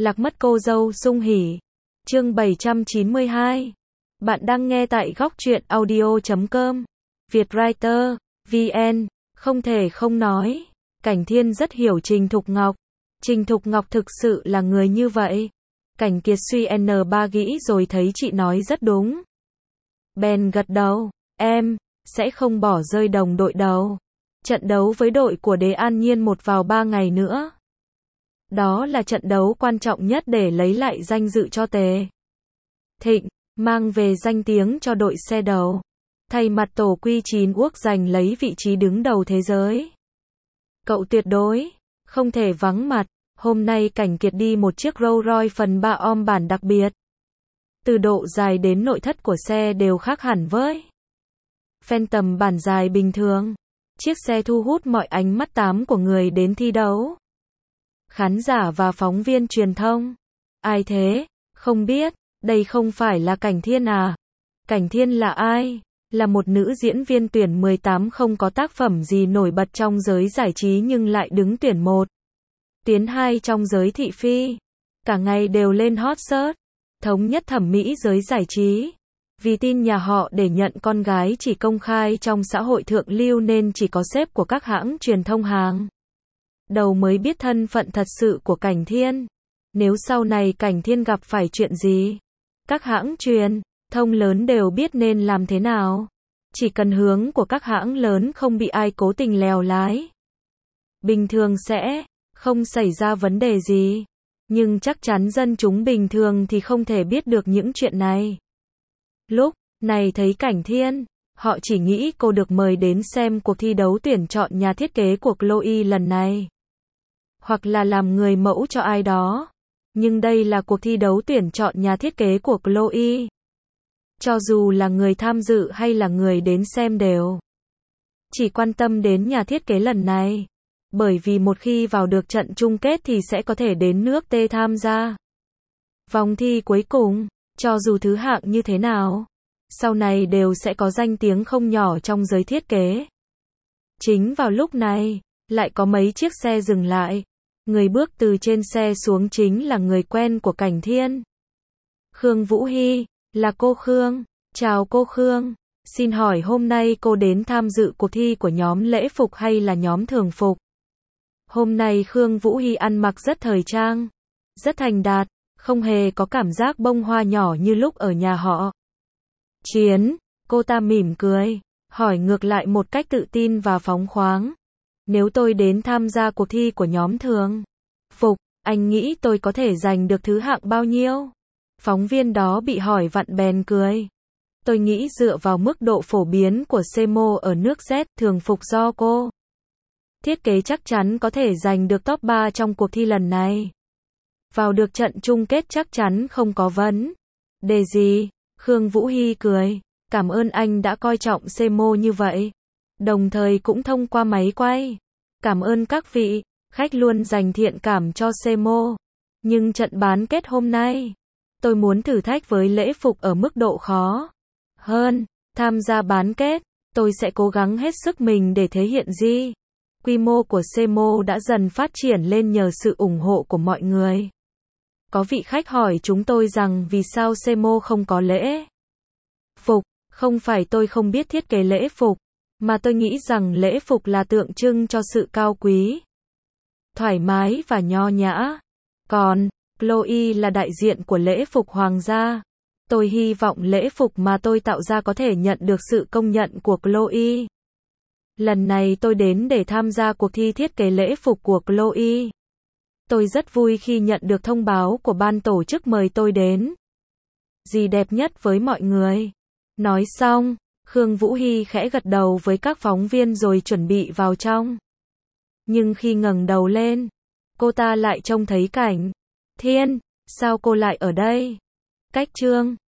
Lạc mất cô dâu sung hỉ. Chương 792. Bạn đang nghe tại góc truyện audio.com. Vietwriter, VN. Không thể không nói, Cảnh Thiên rất hiểu Trình Thục Ngọc. Trình Thục Ngọc thực sự là người như vậy. Cảnh Kiệt suy N3 nghĩ rồi thấy chị nói rất đúng. Bèn gật đầu, em sẽ không bỏ rơi đồng đội đâu. Trận đấu với đội của Đế An Nhiên một vào 3 ngày nữa. Đó là trận đấu quan trọng nhất để lấy lại danh dự cho Tề Thịnh, mang về danh tiếng cho đội xe đầu. Thay mặt tổ Q9 Quốc giành lấy vị trí đứng đầu thế giới. Cậu tuyệt đối không thể vắng mặt. Hôm nay Cảnh Kiệt đi một chiếc Rolls Royce phần 3 om bản đặc biệt. Từ độ dài đến nội thất của xe đều khác hẳn với Phantom bản dài bình thường. Chiếc xe thu hút mọi ánh mắt tám của người đến thi đấu. Khán giả và phóng viên truyền thông. Ai thế? Không biết, đây không phải là Cảnh Thiên à? Cảnh Thiên là ai? Là một nữ diễn viên tuyển 18 không có tác phẩm gì nổi bật trong giới giải trí nhưng lại đứng tuyển 1. Tuyển 2 trong giới thị phi. Cả ngày đều lên hot search. Thống nhất thẩm mỹ giới giải trí. Vì tin nhà họ để nhận con gái chỉ công khai trong xã hội thượng lưu nên chỉ có sếp của các hãng truyền thông hàng đầu mới biết thân phận thật sự của Cảnh Thiên. Nếu sau này Cảnh Thiên gặp phải chuyện gì, các hãng truyền thông lớn đều biết nên làm thế nào. Chỉ cần hướng của các hãng lớn không bị ai cố tình lèo lái, bình thường sẽ không xảy ra vấn đề gì. Nhưng chắc chắn dân chúng bình thường thì không thể biết được những chuyện này. Lúc này thấy Cảnh Thiên, họ chỉ nghĩ cô được mời đến xem cuộc thi đấu tuyển chọn nhà thiết kế của Chloe lần này. Hoặc là làm người mẫu cho ai đó. Nhưng đây là cuộc thi đấu tuyển chọn nhà thiết kế của Chloe. Cho dù là người tham dự hay là người đến xem đều chỉ quan tâm đến nhà thiết kế lần này. Bởi vì một khi vào được trận chung kết thì sẽ có thể đến nước T tham gia vòng thi cuối cùng. Cho dù thứ hạng như thế nào, sau này đều sẽ có danh tiếng không nhỏ trong giới thiết kế. Chính vào lúc này, lại có mấy chiếc xe dừng lại. Người bước từ trên xe xuống chính là người quen của Cảnh Thiên. Khương Vũ Hy, là cô Khương. Chào cô Khương. Xin hỏi hôm nay cô đến tham dự cuộc thi của nhóm lễ phục hay là nhóm thường phục? Hôm nay Khương Vũ Hy ăn mặc rất thời trang, rất thành đạt, không hề có cảm giác bông hoa nhỏ như lúc ở nhà họ Chiến. Cô ta mỉm cười, hỏi ngược lại một cách tự tin và phóng khoáng. Nếu tôi đến tham gia cuộc thi của nhóm thường phục, anh nghĩ tôi có thể giành được thứ hạng bao nhiêu? Phóng viên đó bị hỏi vặn bèn cười. Tôi nghĩ dựa vào mức độ phổ biến của CMO ở nước Z, thường phục do cô thiết kế chắc chắn có thể giành được top 3 trong cuộc thi lần này. Vào được trận chung kết chắc chắn không có vấn đề gì. Khương Vũ Hy cười. Cảm ơn anh đã coi trọng CMO như vậy. Đồng thời cũng thông qua máy quay. Cảm ơn các vị khách luôn dành thiện cảm cho CMO. Nhưng trận bán kết hôm nay, tôi muốn thử thách với lễ phục ở mức độ khó hơn. Tham gia bán kết, tôi sẽ cố gắng hết sức mình để thể hiện gì. Quy mô của CMO đã dần phát triển lên nhờ sự ủng hộ của mọi người. Có vị khách hỏi chúng tôi rằng vì sao CMO không có lễ phục. Không phải tôi không biết thiết kế lễ phục, mà tôi nghĩ rằng lễ phục là tượng trưng cho sự cao quý, thoải mái và nho nhã. Còn Chloe là đại diện của lễ phục hoàng gia. Tôi hy vọng lễ phục mà tôi tạo ra có thể nhận được sự công nhận của Chloe. Lần này tôi đến để tham gia cuộc thi thiết kế lễ phục của Chloe. Tôi rất vui khi nhận được thông báo của ban tổ chức mời tôi đến. Gì đẹp nhất với mọi người. Nói xong, Khương Vũ Hy khẽ gật đầu với các phóng viên rồi chuẩn bị vào trong. Nhưng khi ngẩng đầu lên, cô ta lại trông thấy Cảnh Thiên. Sao cô lại ở đây? Cách chương